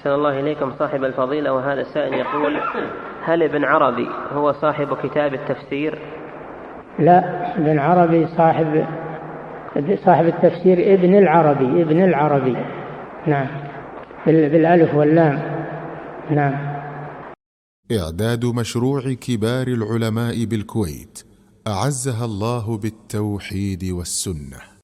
أحسن الله إليكم صاحب الفضيلة. وهذا السائل يقول: هل ابن عربي هو صاحب كتاب التفسير؟ لا، ابن عربي صاحب التفسير ابن العربي. نعم، بالألف واللام. نعم. إعداد مشروع كبار العلماء بالكويت أعزها الله بالتوحيد والسنة.